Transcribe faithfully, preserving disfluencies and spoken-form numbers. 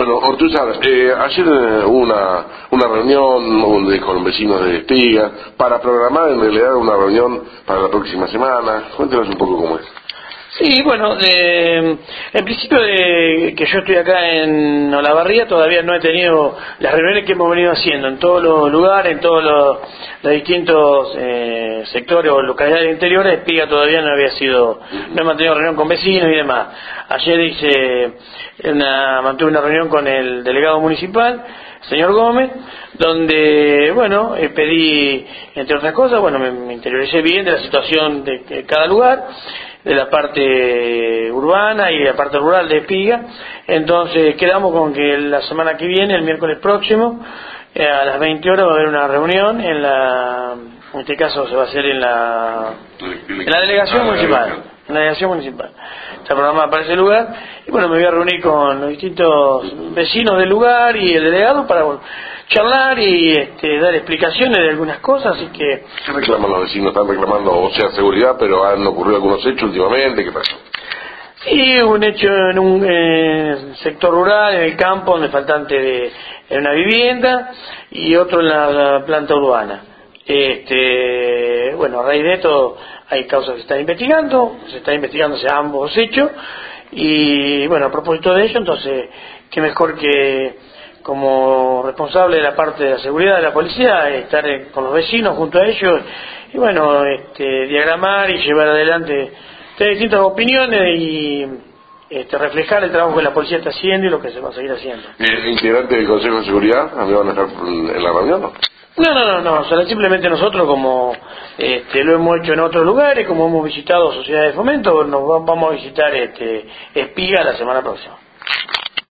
Bueno, Ortúzar, eh, ayer eh, hubo una, una reunión donde, con vecinos de Espiga para programar en realidad una reunión para la próxima semana. Cuéntanos un poco cómo es. Sí, bueno, eh, en principio de que yo estoy acá en Olavarría todavía no he tenido las reuniones que hemos venido haciendo en todos los lugares, en todos los, los distintos eh, sectores o localidades interiores. Espiga todavía no había sido, no he mantenido reunión con vecinos y demás. Ayer hice una, mantuve una reunión con el delegado municipal, señor Gómez, donde, bueno, eh, pedí, entre otras cosas, bueno, me, me interioricé bien de la situación de, de cada lugar, de la parte urbana y de la parte rural de Espiga. Entonces quedamos con que la semana que viene, el miércoles próximo, eh, a las veinte horas va a haber una reunión en la, en este caso se va a hacer en la, en la delegación municipal, en la delegación municipal. Está programada para ese lugar y bueno, me voy a reunir con los distintos vecinos del lugar y el delegado para bueno, charlar y este, dar explicaciones de algunas cosas, así que... ¿Qué reclaman los vecinos? Están reclamando, o sea, seguridad, pero han ocurrido algunos hechos últimamente. ¿Qué pasó? Sí, un hecho en un eh, sector rural, en el campo, donde faltante de en una vivienda y otro en la, la planta urbana. Este, bueno, a raíz de esto hay causas que se están investigando, se está investigando ambos hechos y bueno, a propósito de ello, entonces, qué mejor que como responsable de la parte de la seguridad de la policía, estar con los vecinos junto a ellos y bueno, este, diagramar y llevar adelante de distintas opiniones y este, reflejar el trabajo que la policía está haciendo y lo que se va a seguir haciendo. ¿El integrante del Consejo de Seguridad también van a estar en la reunión, no? No, no, no, no, o sea, simplemente nosotros como este, lo hemos hecho en otros lugares, como hemos visitado sociedades de fomento, nos vamos a visitar este, Espiga la semana próxima.